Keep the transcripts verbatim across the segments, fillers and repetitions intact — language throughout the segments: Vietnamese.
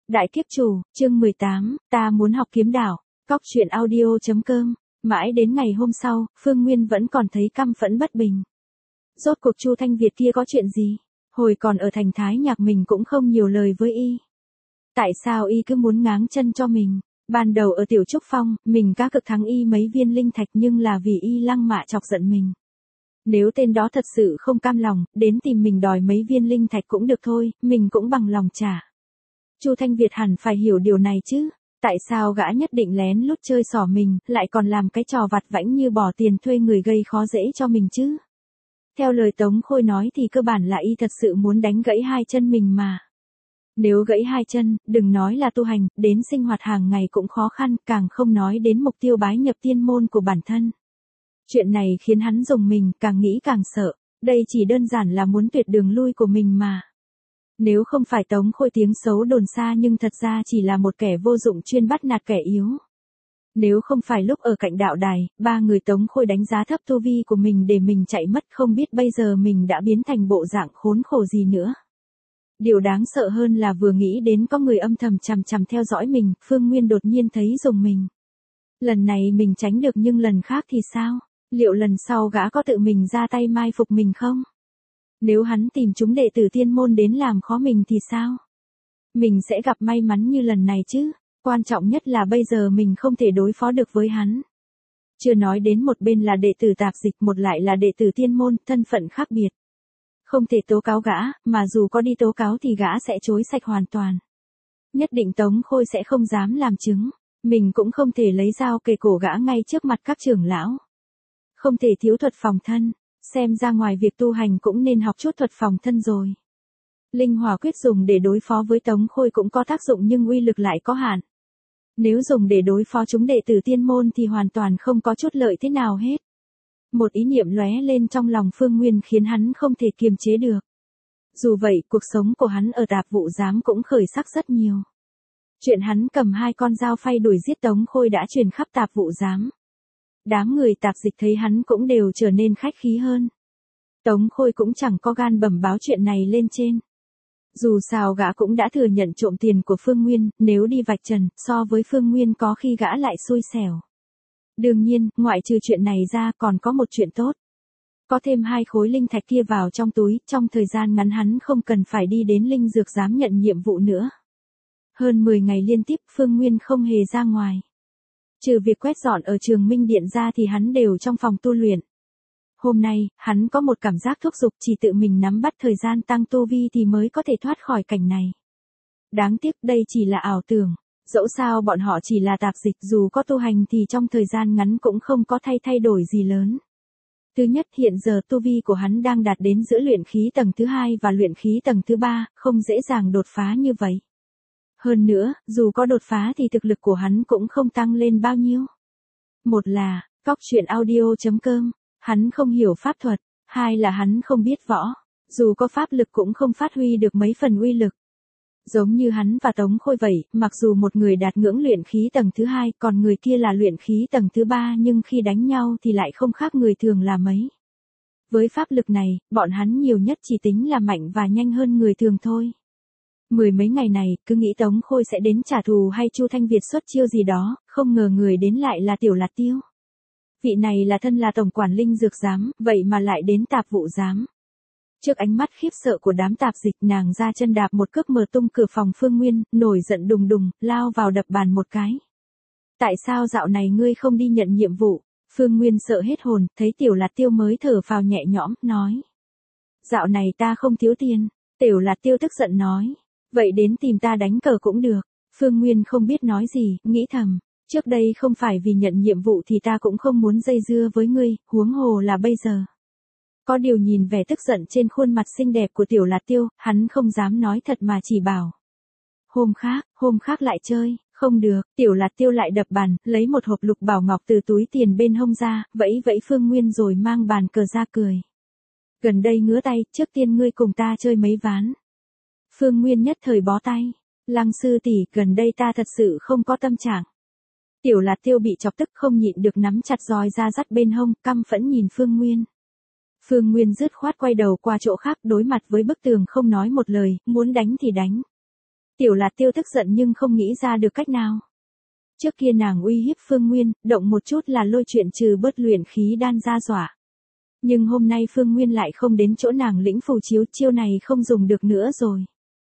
Đại kiếp chủ, chương mười tám, ta muốn học kiếm đạo. Cóc truyện audio.com. Mãi đến ngày hôm sau, Phương Nguyên vẫn còn thấy căm phẫn bất bình. Rốt cuộc Chu Thanh Việt kia có chuyện gì? Hồi còn ở thành Thái Nhạc mình cũng không nhiều lời với y. Tại sao y cứ muốn ngáng chân cho mình? Ban đầu ở Tiểu Trúc Phong, mình cá cực thắng y mấy viên linh thạch nhưng là vì y lăng mạ chọc giận mình. Nếu tên đó thật sự không cam lòng, đến tìm mình đòi mấy viên linh thạch cũng được thôi, mình cũng bằng lòng trả. Chu Thanh Việt hẳn phải hiểu điều này chứ, tại sao gã nhất định lén lút chơi xỏ mình, lại còn làm cái trò vặt vãnh như bỏ tiền thuê người gây khó dễ cho mình chứ. Theo lời Tống Khôi nói thì cơ bản là y thật sự muốn đánh gãy hai chân mình mà. Nếu gãy hai chân, đừng nói là tu hành, đến sinh hoạt hàng ngày cũng khó khăn, càng không nói đến mục tiêu bái nhập tiên môn của bản thân. Chuyện này khiến hắn rùng mình, càng nghĩ càng sợ, đây chỉ đơn giản là muốn tuyệt đường lui của mình mà. Nếu không phải Tống Khôi tiếng xấu đồn xa nhưng thật ra chỉ là một kẻ vô dụng chuyên bắt nạt kẻ yếu. Nếu không phải lúc ở cạnh đạo đài, ba người Tống Khôi đánh giá thấp tu vi của mình để mình chạy mất, không biết bây giờ mình đã biến thành bộ dạng khốn khổ gì nữa. Điều đáng sợ hơn là vừa nghĩ đến có người âm thầm chằm chằm theo dõi mình, Phương Nguyên đột nhiên thấy rùng mình. Lần này mình tránh được nhưng lần khác thì sao? Liệu lần sau gã có tự mình ra tay mai phục mình không? Nếu hắn tìm chúng đệ tử tiên môn đến làm khó mình thì sao? Mình sẽ gặp may mắn như lần này chứ? Quan trọng nhất là bây giờ mình không thể đối phó được với hắn. Chưa nói đến một bên là đệ tử tạp dịch, một lại là đệ tử tiên môn, thân phận khác biệt. Không thể tố cáo gã, mà dù có đi tố cáo thì gã sẽ chối sạch hoàn toàn. Nhất định Tống Khôi sẽ không dám làm chứng. Mình cũng không thể lấy dao kề cổ gã ngay trước mặt các trưởng lão. Không thể thiếu thuật phòng thân. Xem ra ngoài việc tu hành cũng nên học chút thuật phòng thân rồi. Linh hỏa quyết dùng để đối phó với Tống Khôi cũng có tác dụng nhưng uy lực lại có hạn. Nếu dùng để đối phó chúng đệ tử tiên môn thì hoàn toàn không có chút lợi thế nào hết. Một ý niệm lóe lên trong lòng Phương Nguyên khiến hắn không thể kiềm chế được. Dù vậy, cuộc sống của hắn ở Tạp Vụ Giám cũng khởi sắc rất nhiều. Chuyện hắn cầm hai con dao phay đuổi giết Tống Khôi đã truyền khắp Tạp Vụ Giám. Đám người tạp dịch thấy hắn cũng đều trở nên khách khí hơn. Tống Khôi cũng chẳng có gan bẩm báo chuyện này lên trên. Dù sao gã cũng đã thừa nhận trộm tiền của Phương Nguyên, nếu đi vạch trần, so với Phương Nguyên có khi gã lại xui xẻo. Đương nhiên, ngoại trừ chuyện này ra còn có một chuyện tốt. Có thêm hai khối linh thạch kia vào trong túi, trong thời gian ngắn hắn không cần phải đi đến linh dược giám nhận nhiệm vụ nữa. Hơn mười ngày liên tiếp Phương Nguyên không hề ra ngoài. Trừ việc quét dọn ở Trường Minh Điện ra thì hắn đều trong phòng tu luyện. Hôm nay, hắn có một cảm giác thúc giục chỉ tự mình nắm bắt thời gian tăng tu vi thì mới có thể thoát khỏi cảnh này. Đáng tiếc đây chỉ là ảo tưởng, dẫu sao bọn họ chỉ là tạp dịch, dù có tu hành thì trong thời gian ngắn cũng không có thay thay đổi gì lớn. Thứ nhất, hiện giờ tu vi của hắn đang đạt đến giữa luyện khí tầng thứ hai và luyện khí tầng thứ ba, không dễ dàng đột phá như vậy. Hơn nữa, dù có đột phá thì thực lực của hắn cũng không tăng lên bao nhiêu. Một là, cóc truyện audio.com, hắn không hiểu pháp thuật, hai là hắn không biết võ, dù có pháp lực cũng không phát huy được mấy phần uy lực. Giống như hắn và Tống Khôi vậy, mặc dù một người đạt ngưỡng luyện khí tầng thứ hai, còn người kia là luyện khí tầng thứ ba nhưng khi đánh nhau thì lại không khác người thường là mấy. Với pháp lực này, bọn hắn nhiều nhất chỉ tính là mạnh và nhanh hơn người thường thôi. Mười mấy ngày này, cứ nghĩ Tống Khôi sẽ đến trả thù hay Chu Thanh Việt xuất chiêu gì đó, không ngờ người đến lại là Tiểu Lạt Tiêu. Vị này là thân là tổng quản linh dược giám, vậy mà lại đến Tạp Vụ Giám. Trước ánh mắt khiếp sợ của đám tạp dịch, nàng ra chân đạp một cước mở tung cửa phòng Phương Nguyên, nổi giận đùng đùng, lao vào đập bàn một cái. Tại sao dạo này ngươi không đi nhận nhiệm vụ? Phương Nguyên sợ hết hồn, thấy Tiểu Lạt Tiêu mới thở phào nhẹ nhõm, nói. Dạo này ta không thiếu tiền. Tiểu Lạt Tiêu tức giận nói. Vậy đến tìm ta đánh cờ cũng được. Phương Nguyên không biết nói gì, nghĩ thầm. Trước đây không phải vì nhận nhiệm vụ thì ta cũng không muốn dây dưa với ngươi, huống hồ là bây giờ. Có điều nhìn vẻ tức giận trên khuôn mặt xinh đẹp của Tiểu Lạt Tiêu, hắn không dám nói thật mà chỉ bảo. Hôm khác, hôm khác lại chơi, không được, Tiểu Lạt Tiêu lại đập bàn, lấy một hộp lục bảo ngọc từ túi tiền bên hông ra, vẫy vẫy Phương Nguyên rồi mang bàn cờ ra cười. Gần đây ngứa tay, trước tiên ngươi cùng ta chơi mấy ván. Phương Nguyên nhất thời bó tay. Lăng sư tỷ, gần đây ta thật sự không có tâm trạng. Tiểu Lạt Tiêu bị chọc tức không nhịn được nắm chặt roi ra dắt bên hông, căm phẫn nhìn Phương Nguyên. Phương Nguyên dứt khoát quay đầu qua chỗ khác, đối mặt với bức tường không nói một lời, muốn đánh thì đánh. Tiểu Lạt Tiêu tức giận nhưng không nghĩ ra được cách nào. Trước kia nàng uy hiếp Phương Nguyên, động một chút là lôi chuyện trừ bớt luyện khí đan ra dọa. Nhưng hôm nay Phương Nguyên lại không đến chỗ nàng lĩnh phù chiếu, chiêu này không dùng được nữa rồi.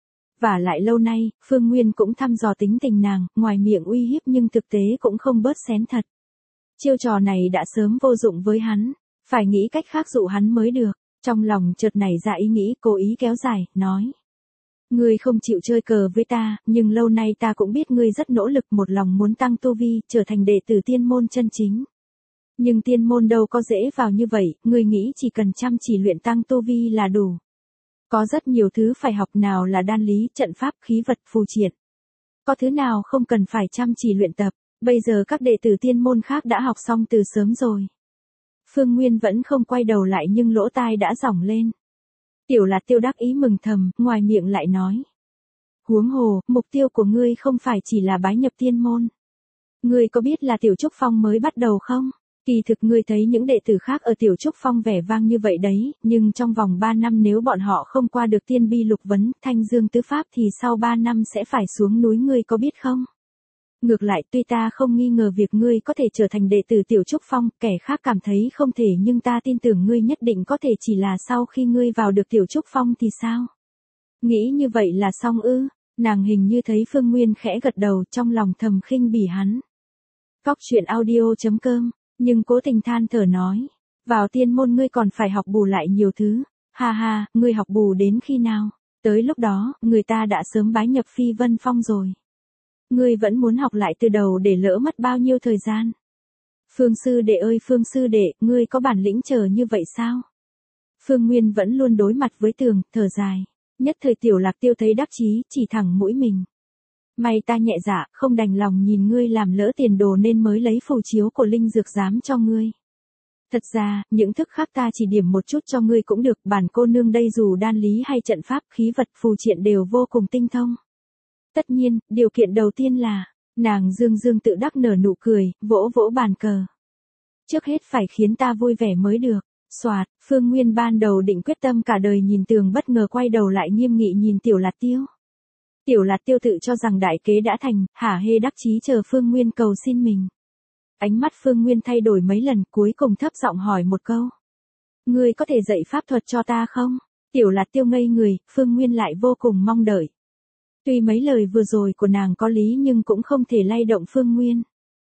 Và lại lâu nay, Phương Nguyên cũng thăm dò tính tình nàng, ngoài miệng uy hiếp nhưng thực tế cũng không bớt xén thật. Chiêu trò này đã sớm vô dụng với hắn, phải nghĩ cách khác dụ hắn mới được. Trong lòng chợt nảy ra ý nghĩ, cố ý kéo dài, nói. Ngươi không chịu chơi cờ với ta, nhưng lâu nay ta cũng biết ngươi rất nỗ lực, một lòng muốn tăng tu vi, trở thành đệ tử tiên môn chân chính. Nhưng tiên môn đâu có dễ vào như vậy, ngươi nghĩ chỉ cần chăm chỉ luyện tăng tu vi là đủ. Có rất nhiều thứ phải học, nào là đan lý, trận pháp, khí vật, phù triện. Có thứ nào không cần phải chăm chỉ luyện tập, bây giờ các đệ tử tiên môn khác đã học xong từ sớm rồi. Phương Nguyên vẫn không quay đầu lại nhưng lỗ tai đã dỏng lên. Tiểu Lạt Tiêu đắc ý mừng thầm, ngoài miệng lại nói. Huống hồ, mục tiêu của ngươi không phải chỉ là bái nhập tiên môn. Ngươi có biết là Tiểu Trúc Phong mới bắt đầu không? Kỳ thực ngươi thấy những đệ tử khác ở Tiểu Trúc Phong vẻ vang như vậy đấy, nhưng trong vòng ba năm nếu bọn họ không qua được tiên bi lục vấn, thanh dương tứ pháp thì sau ba năm sẽ phải xuống núi, ngươi có biết không? Ngược lại, tuy ta không nghi ngờ việc ngươi có thể trở thành đệ tử Tiểu Trúc Phong, kẻ khác cảm thấy không thể, nhưng ta tin tưởng ngươi nhất định có thể, chỉ là sau khi ngươi vào được Tiểu Trúc Phong thì sao? Nghĩ như vậy là xong ư? Nàng hình như thấy Phương Nguyên khẽ gật đầu, trong lòng thầm khinh bỉ hắn. Cóc truyện audio chấm com, nhưng cố tình than thở nói. Vào tiên môn ngươi còn phải học bù lại nhiều thứ. Ha ha, ngươi học bù đến khi nào? Tới lúc đó, người ta đã sớm bái nhập Phi Vân Phong rồi. Ngươi vẫn muốn học lại từ đầu để lỡ mất bao nhiêu thời gian? Phương sư đệ ơi Phương sư đệ, ngươi có bản lĩnh chờ như vậy sao? Phương Nguyên vẫn luôn đối mặt với tường, thở dài. Nhất thời Tiểu Lạc Tiêu thấy đắc chí, chỉ thẳng mũi mình. May ta nhẹ dạ, không đành lòng nhìn ngươi làm lỡ tiền đồ nên mới lấy phù chiếu của linh dược giám cho ngươi. Thật ra, những thức khác ta chỉ điểm một chút cho ngươi cũng được, bản cô nương đây dù đan lý hay trận pháp, khí vật, phù triện đều vô cùng tinh thông. Tất nhiên, điều kiện đầu tiên là, nàng dương dương tự đắc nở nụ cười, vỗ vỗ bàn cờ. Trước hết phải khiến ta vui vẻ mới được. Soạt, Phương Nguyên ban đầu định quyết tâm cả đời nhìn tường, bất ngờ quay đầu lại nghiêm nghị nhìn Tiểu Lạt Tiêu. Tiểu Lạt Tiêu tự cho rằng đại kế đã thành, hả hê đắc chí chờ Phương Nguyên cầu xin mình. Ánh mắt Phương Nguyên thay đổi mấy lần, cuối cùng thấp giọng hỏi một câu. Ngươi có thể dạy pháp thuật cho ta không? Tiểu Lạt Tiêu ngây người, Phương Nguyên lại vô cùng mong đợi. Tuy mấy lời vừa rồi của nàng có lý nhưng cũng không thể lay động Phương Nguyên.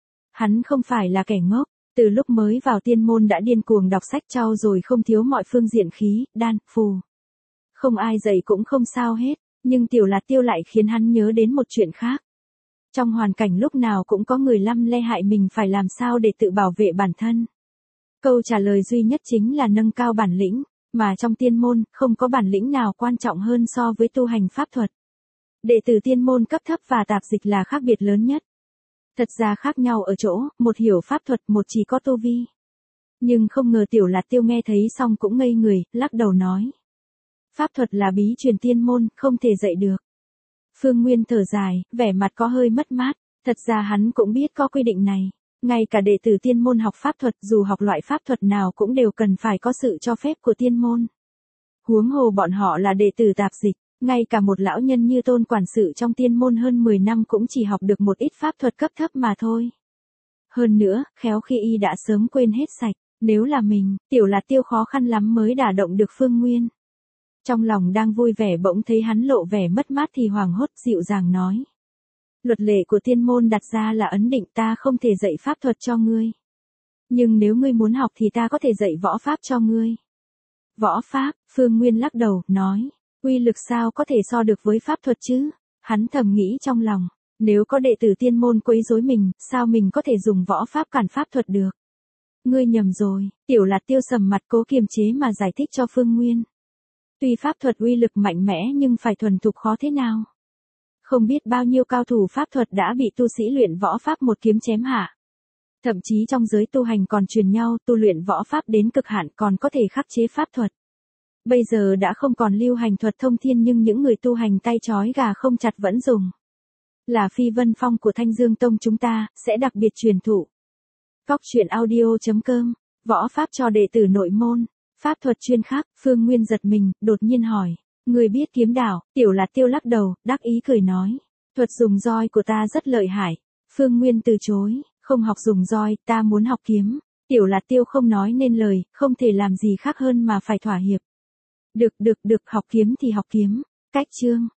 Hắn không phải là kẻ ngốc, từ lúc mới vào tiên môn đã điên cuồng đọc sách trau rồi không thiếu mọi phương diện khí, đan, phù. Không ai dạy cũng không sao hết, nhưng Tiểu Lạt Tiêu lại khiến hắn nhớ đến một chuyện khác. Trong hoàn cảnh lúc nào cũng có người lăm le hại mình, phải làm sao để tự bảo vệ bản thân. Câu trả lời duy nhất chính là nâng cao bản lĩnh, mà trong tiên môn, không có bản lĩnh nào quan trọng hơn so với tu hành pháp thuật. Đệ tử tiên môn cấp thấp và tạp dịch là khác biệt lớn nhất. Thật ra khác nhau ở chỗ, một hiểu pháp thuật, một chỉ có tu vi. Nhưng không ngờ Tiểu Lạt Tiêu nghe thấy xong cũng ngây người, lắc đầu nói. Pháp thuật là bí truyền tiên môn, không thể dạy được. Phương Nguyên thở dài, vẻ mặt có hơi mất mát, thật ra hắn cũng biết có quy định này. Ngay cả đệ tử tiên môn học pháp thuật, dù học loại pháp thuật nào cũng đều cần phải có sự cho phép của tiên môn. Huống hồ bọn họ là đệ tử tạp dịch. Ngay cả một lão nhân như Tôn quản sự trong tiên môn hơn mười năm cũng chỉ học được một ít pháp thuật cấp thấp mà thôi. Hơn nữa, khéo khi y đã sớm quên hết sạch, nếu là mình, Tiểu Lạt Tiêu khó khăn lắm mới đả động được Phương Nguyên. Trong lòng đang vui vẻ bỗng thấy hắn lộ vẻ mất mát thì hoảng hốt, dịu dàng nói. Luật lệ của tiên môn đặt ra là ấn định, ta không thể dạy pháp thuật cho ngươi. Nhưng nếu ngươi muốn học thì ta có thể dạy võ pháp cho ngươi. Võ pháp, Phương Nguyên lắc đầu, nói. Uy lực sao có thể so được với pháp thuật chứ? Hắn thầm nghĩ trong lòng, nếu có đệ tử tiên môn quấy rối mình, sao mình có thể dùng võ pháp cản pháp thuật được? Ngươi nhầm rồi, Tiểu Lạt Tiêu sầm mặt cố kiềm chế mà giải thích cho Phương Nguyên. Tuy pháp thuật uy lực mạnh mẽ nhưng phải thuần thục khó thế nào? Không biết bao nhiêu cao thủ pháp thuật đã bị tu sĩ luyện võ pháp một kiếm chém hạ. Thậm chí trong giới tu hành còn truyền nhau tu luyện võ pháp đến cực hạn còn có thể khắc chế pháp thuật. Bây giờ đã không còn lưu hành thuật thông thiên nhưng những người tu hành tay trói gà không chặt vẫn dùng. Là Phi Vân Phong của Thanh Dương Tông chúng ta, sẽ đặc biệt truyền thụ. Cóc truyện audio chấm com, võ pháp cho đệ tử nội môn, pháp thuật chuyên khác, Phương Nguyên giật mình, đột nhiên hỏi. Người biết kiếm đạo, Tiểu Lạt Tiêu lắc đầu, đắc ý cười nói. Thuật dùng roi của ta rất lợi hại. Phương Nguyên từ chối, không học dùng roi, ta muốn học kiếm. Tiểu Lạt Tiêu không nói nên lời, không thể làm gì khác hơn mà phải thỏa hiệp. Được được được, học kiếm thì học kiếm. Cách chương.